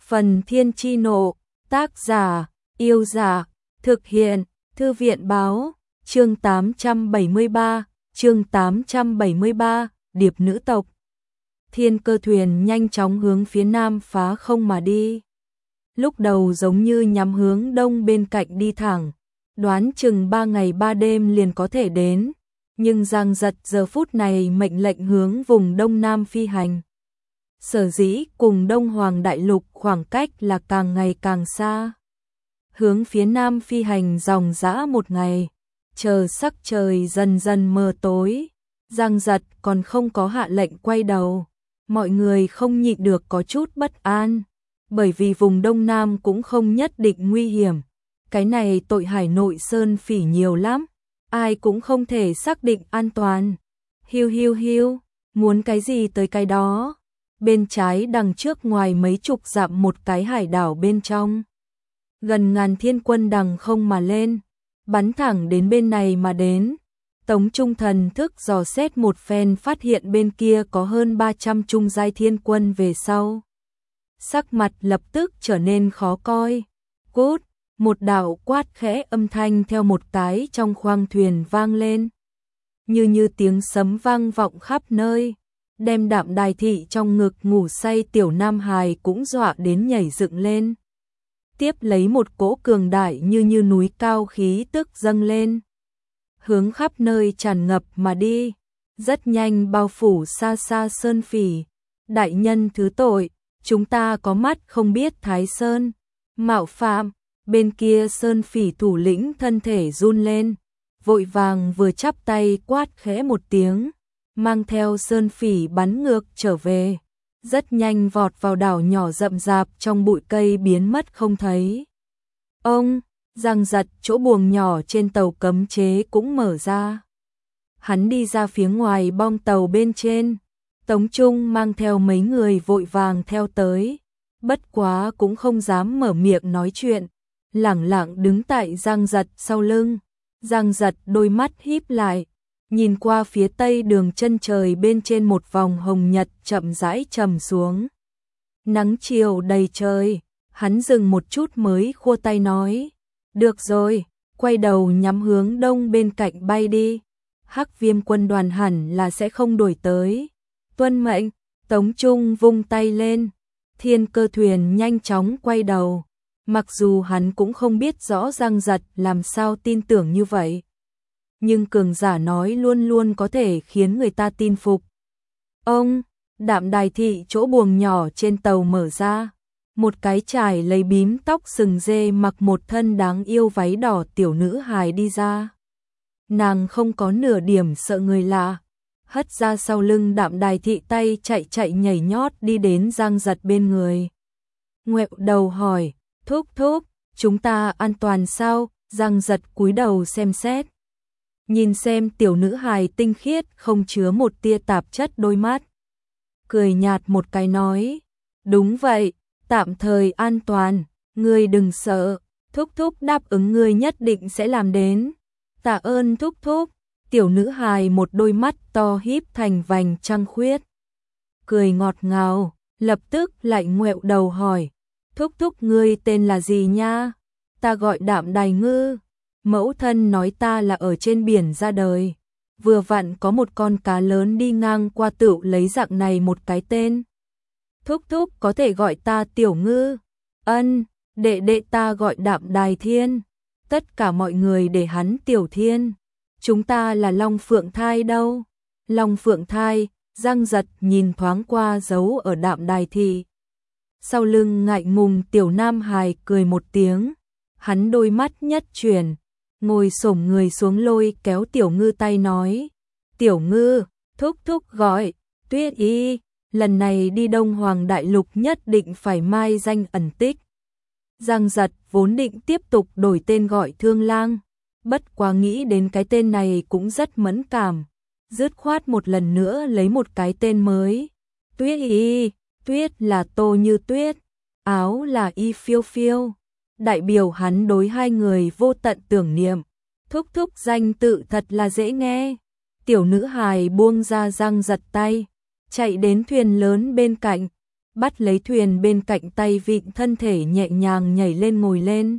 Phần Thiên Chi Nộ, tác giả, Yêu Giả, thực hiện, Thư viện Báo, chương 873, Điệp Nữ Tộc. Thiên Cơ thuyền nhanh chóng hướng phía nam phá không mà đi. Lúc đầu giống như nhắm hướng đông bên cạnh đi thẳng, đoán chừng 3 ngày 3 đêm liền có thể đến, nhưng Giang Giật giờ phút này mệnh lệnh hướng vùng đông nam phi hành. Sở dĩ cùng Đông Hoàng Đại Lục khoảng cách là càng ngày càng xa. Hướng phía nam phi hành dòng dã một ngày, chờ sắc trời dần dần mờ tối, Giang Giật còn không có hạ lệnh quay đầu. Mọi người không nhịn được có chút bất an, bởi vì vùng Đông Nam cũng không nhất định nguy hiểm. Cái này tội hải nội sơn phỉ nhiều lắm, ai cũng không thể xác định an toàn. Hiu, muốn cái gì tới cái đó. Bên trái đằng trước ngoài mấy chục dặm một cái hải đảo bên trong. Gần ngàn thiên quân đằng không mà lên, bắn thẳng đến bên này mà đến. Tống Trung thần thức dò xét một phen phát hiện bên kia có hơn 300 trung giai thiên quân về sau. Sắc mặt lập tức trở nên khó coi. Cút, một đạo quát khẽ âm thanh theo một cái trong khoang thuyền vang lên. Như tiếng sấm vang vọng khắp nơi, đem Đạm Đài Thị trong ngực ngủ say tiểu nam hài cũng dọa đến nhảy dựng lên. Tiếp lấy một cỗ cường đại như núi cao khí tức dâng lên, hướng khắp nơi tràn ngập mà đi, rất nhanh bao phủ xa xa sơn phỉ. Đại nhân thứ tội, chúng ta có mắt không biết Thái Sơn mạo phạm. Bên kia sơn phỉ thủ lĩnh thân thể run lên, vội vàng vừa chắp tay quát khẽ một tiếng, mang theo sơn phỉ bắn ngược trở về, rất nhanh vọt vào đảo nhỏ rậm rạp trong bụi cây biến mất không thấy. Ông Giang Giật chỗ buồng nhỏ trên tàu cấm chế cũng mở ra. Hắn đi ra phía ngoài bong tàu bên trên, Tống Trung mang theo mấy người vội vàng theo tới, bất quá cũng không dám mở miệng nói chuyện, lẳng lặng đứng tại Giang Giật sau lưng. Giang Giật đôi mắt híp lại, nhìn qua phía tây đường chân trời bên trên một vòng hồng nhật chậm rãi trầm xuống. Nắng chiều đầy trời, hắn dừng một chút mới khua tay nói, được rồi, quay đầu nhắm hướng đông bên cạnh bay đi. Hắc Viêm quân đoàn hẳn là sẽ không đuổi tới. Tuân mệnh. Tống Trung vung tay lên, Thiên Cơ thuyền nhanh chóng quay đầu. Mặc dù hắn cũng không biết rõ Giang Giật làm sao tin tưởng như vậy, nhưng cường giả nói luôn luôn có thể khiến người ta tin phục. Ông, Đạm Đài Thị chỗ buồng nhỏ trên tàu mở ra, một cái trải lấy bím tóc sừng dê mặc một thân đáng yêu váy đỏ tiểu nữ hài đi ra. Nàng không có nửa điểm sợ người lạ, hất ra sau lưng Đạm Đài Thị tay chạy nhảy nhót đi đến Giang Giật bên người. Ngoẹo đầu hỏi, thúc, chúng ta an toàn sao? Giang Giật cúi đầu xem xét, nhìn xem tiểu nữ hài tinh khiết không chứa một tia tạp chất đôi mắt, cười nhạt một cái nói, đúng vậy, tạm thời an toàn, ngươi đừng sợ, thúc đáp ứng ngươi nhất định sẽ làm đến. Tạ ơn thúc. Tiểu nữ hài một đôi mắt to híp thành vành trăng khuyết, cười ngọt ngào, lập tức lại ngoẹo đầu hỏi, thúc ngươi tên là gì nha? Ta gọi Đạm Đài Ngư, mẫu thân nói ta là ở trên biển ra đời, vừa vặn có một con cá lớn đi ngang qua tựu lấy dạng này một cái tên. Thúc có thể gọi ta Tiểu Ngư. Ân, đệ ta gọi Đạm Đài Thiên, tất cả mọi người để hắn Tiểu Thiên. Chúng ta là Long Phượng Thai đâu? Long Phượng Thai. Giang Giật nhìn thoáng qua dấu ở Đạm Đài Thị sau lưng ngại ngùng tiểu nam hài cười một tiếng, hắn đôi mắt nhất chuyển, ngồi xổm người xuống lôi kéo Tiểu Ngư tay nói, Tiểu Ngư, thúc gọi, Tuyết Y, lần này đi Đông Hoàng Đại Lục nhất định phải mai danh ẩn tích. Giang Giật vốn định tiếp tục đổi tên gọi Thương Lang, bất quá nghĩ đến cái tên này cũng rất mẫn cảm, dứt khoát một lần nữa lấy một cái tên mới. Tuyết Y, tuyết là tô như tuyết, áo là y phiêu phiêu, đại biểu hắn đối hai người vô tận tưởng niệm. Thúc danh tự thật là dễ nghe. Tiểu nữ hài buông ra Giang Giật tay, chạy đến thuyền lớn bên cạnh, bắt lấy thuyền bên cạnh tay vịn thân thể nhẹ nhàng nhảy lên ngồi lên.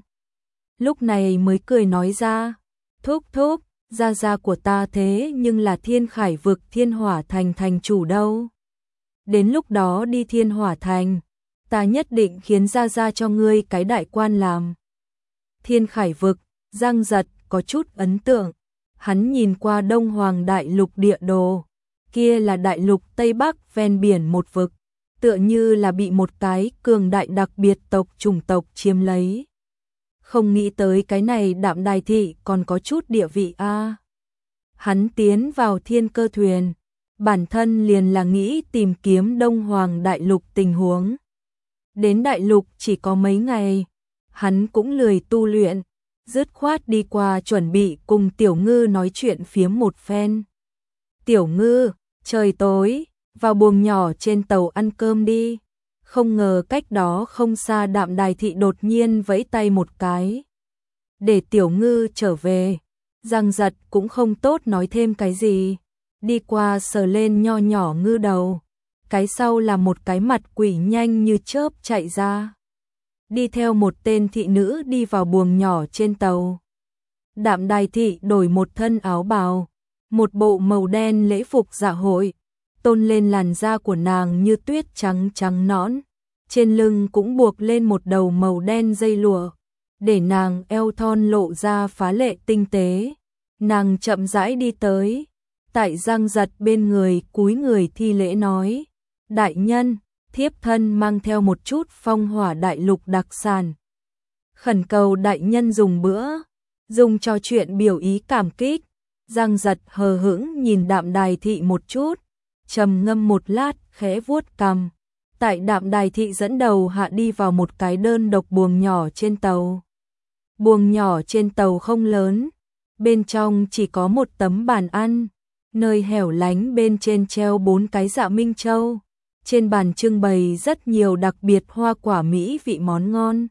Lúc này mới cười nói ra, thúc thúc, gia gia của ta thế nhưng là Thiên Khải vực Thiên Hỏa Thành thành chủ đâu. Đến lúc đó đi Thiên Hỏa Thành, ta nhất định khiến gia gia cho ngươi cái đại quan làm. Thiên Khải vực, Giang Giật có chút ấn tượng, hắn nhìn qua Đông Hoàng Đại Lục địa đồ, kia là đại lục Tây Bắc ven biển một vực, tựa như là bị một cái cường đại đặc biệt chủng tộc chiếm lấy. Không nghĩ tới cái này Đạm Đài thị còn có chút địa vị a. Hắn tiến vào thiên cơ thuyền, bản thân liền là nghĩ tìm kiếm Đông Hoàng Đại Lục tình huống. Đến đại lục chỉ có mấy ngày, hắn cũng lười tu luyện, dứt khoát đi qua chuẩn bị cùng Tiểu Ngư nói chuyện phiếm một phen. Tiểu Ngư, trời tối, vào buồng nhỏ trên tàu ăn cơm đi. Không ngờ cách đó không xa Đạm Đài thị đột nhiên vẫy tay một cái, để Tiểu Ngư trở về. Giang Giật cũng không tốt nói thêm cái gì, đi qua sờ lên nho nhỏ Ngư đầu, cái sau là một cái mặt quỷ nhanh như chớp chạy ra, đi theo một tên thị nữ đi vào buồng nhỏ trên tàu. Đạm Đài thị đổi một thân áo bào, một bộ màu đen lễ phục dạ hội, tôn lên làn da của nàng như tuyết trắng trắng nõn, trên lưng cũng buộc lên một đầu màu đen dây lụa, để nàng eo thon lộ ra phá lệ tinh tế. Nàng chậm rãi đi tới, tại Giang Giật bên người cúi người thi lễ nói, đại nhân, thiếp thân mang theo một chút Phong Hỏa Đại Lục đặc sản, khẩn cầu đại nhân dùng bữa, dùng trò chuyện biểu ý cảm kích. Giang Giật hờ hững nhìn Đạm Đài thị một chút, trầm ngâm một lát, khẽ vuốt cằm. Tại Đạm Đài thị dẫn đầu hạ đi vào một cái đơn độc buồng nhỏ trên tàu. Buồng nhỏ trên tàu không lớn, bên trong chỉ có một tấm bàn ăn, nơi hẻo lánh bên trên treo 4 cái dạ minh châu. Trên bàn trưng bày rất nhiều đặc biệt hoa quả mỹ vị món ngon.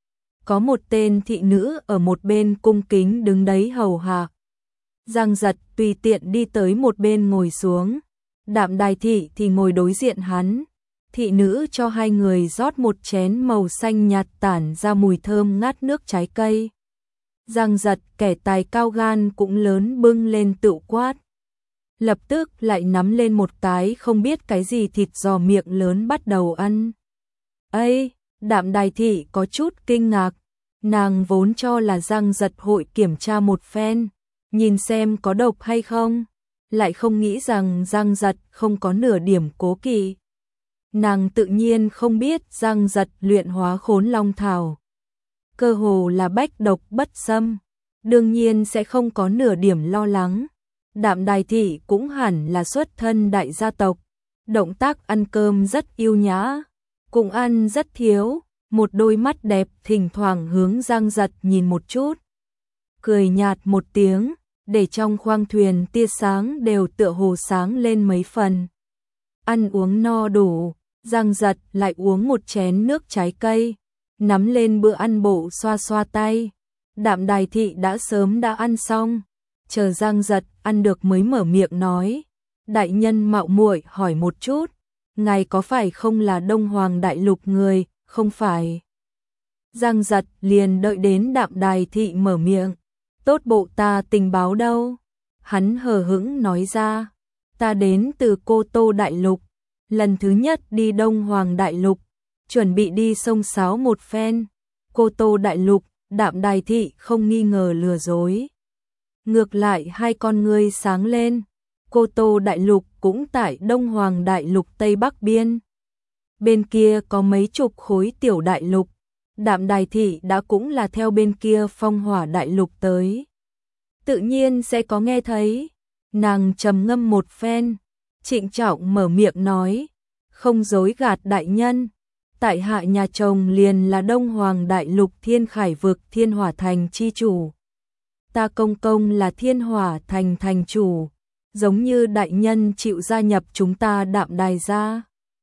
Có một tên thị nữ ở một bên cung kính đứng đấy hầu hạ. Giang Giật tùy tiện đi tới một bên ngồi xuống, Đạm Đài thị thì ngồi đối diện hắn. Thị nữ cho hai người rót một chén màu xanh nhạt tản ra mùi thơm ngát nước trái cây. Giang Giật kẻ tài cao gan cũng lớn bưng lên tựu quát. Lập tức lại nắm lên một cái không biết cái gì thịt giò miệng lớn bắt đầu ăn. Ây, Đạm Đài thị có chút kinh ngạc, nàng vốn cho là Giang Giật hội kiểm tra một phen, nhìn xem có độc hay không, lại không nghĩ rằng Giang Giật không có nửa điểm cố kỵ. Nàng tự nhiên không biết Giang Giật luyện hóa Khốn Long thảo, cơ hồ là bách độc bất xâm, đương nhiên sẽ không có nửa điểm lo lắng. Đạm Đài thị cũng hẳn là xuất thân đại gia tộc, động tác ăn cơm rất yêu nhã, cũng ăn rất thiếu, một đôi mắt đẹp thỉnh thoảng hướng Giang Giật nhìn một chút, cười nhạt một tiếng, để trong khoang thuyền tia sáng đều tựa hồ sáng lên mấy phần. Ăn uống no đủ, Giang Giật lại uống một chén nước trái cây, nắm lên bữa ăn bộ xoa xoa tay. Đạm Đài thị đã sớm đã ăn xong, chờ Giang Giật ăn được mới mở miệng nói, đại nhân mạo muội hỏi một chút, ngài có phải không là Đông Hoàng Đại Lục người, không phải? Giang Giật liền đợi đến Đạm Đài thị mở miệng, tốt bộ ta tình báo đâu? Hắn hờ hững nói ra, ta đến từ Cô Tô Đại Lục, lần thứ nhất đi Đông Hoàng Đại Lục, chuẩn bị đi sông sáo một phen. Cô Tô Đại Lục, Đạm Đài thị không nghi ngờ lừa dối. Ngược lại hai con ngươi sáng lên, Cô Tô Đại Lục cũng tại Đông Hoàng Đại Lục Tây Bắc biên. Bên kia có mấy chục khối tiểu đại lục, Đạm Đài thị đã cũng là theo bên kia Phong Hỏa Đại Lục tới. Tự nhiên sẽ có nghe thấy, nàng trầm ngâm một phen, trịnh trọng mở miệng nói, không dối gạt đại nhân, tại hạ nhà chồng liền là Đông Hoàng Đại Lục Thiên Khải vực Thiên Hỏa Thành chi chủ. Ta công công là Thiên Hỏa Thành thành chủ, giống như đại nhân chịu gia nhập chúng ta Đạm Đài gia.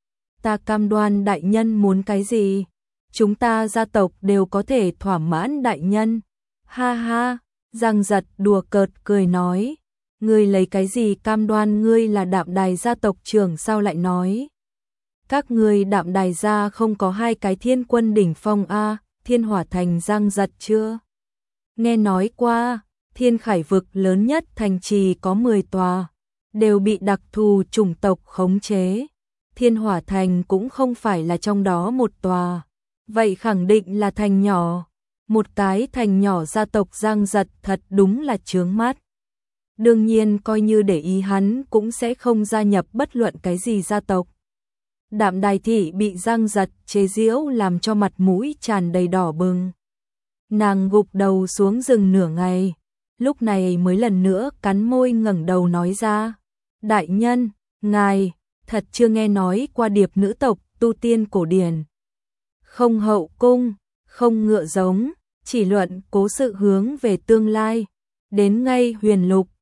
Ta cam đoan đại nhân muốn cái gì, chúng ta gia tộc đều có thể thỏa mãn đại nhân. Ha ha, Giang Giật đùa cợt cười nói, ngươi lấy cái gì cam đoan ngươi là Đạm Đài gia tộc trưởng sao lại nói? Các ngươi Đạm Đài gia không có hai cái thiên quân đỉnh phong a, Thiên Hỏa Thành Giang Giật chưa? Nghe nói qua, Thiên Khải vực lớn nhất thành trì có 10 tòa, đều bị đặc thù chủng tộc khống chế. Thiên Hỏa Thành cũng không phải là trong đó một tòa, vậy khẳng định là thành nhỏ. Một cái thành nhỏ gia tộc Giang Giật thật đúng là chướng mắt. Đương nhiên coi như để ý hắn cũng sẽ không gia nhập bất luận cái gì gia tộc. Đạm Đài thị bị Giang Giật chế giễu làm cho mặt mũi tràn đầy đỏ bừng. Nàng gục đầu xuống rừng nửa ngày, lúc này mới lần nữa cắn môi ngẩng đầu nói ra: "Đại nhân, ngài thật chưa nghe nói qua điệp nữ tộc tu tiên cổ điển. Không hậu cung, không ngựa giống, chỉ luận cố sự hướng về tương lai, đến ngay huyền lục,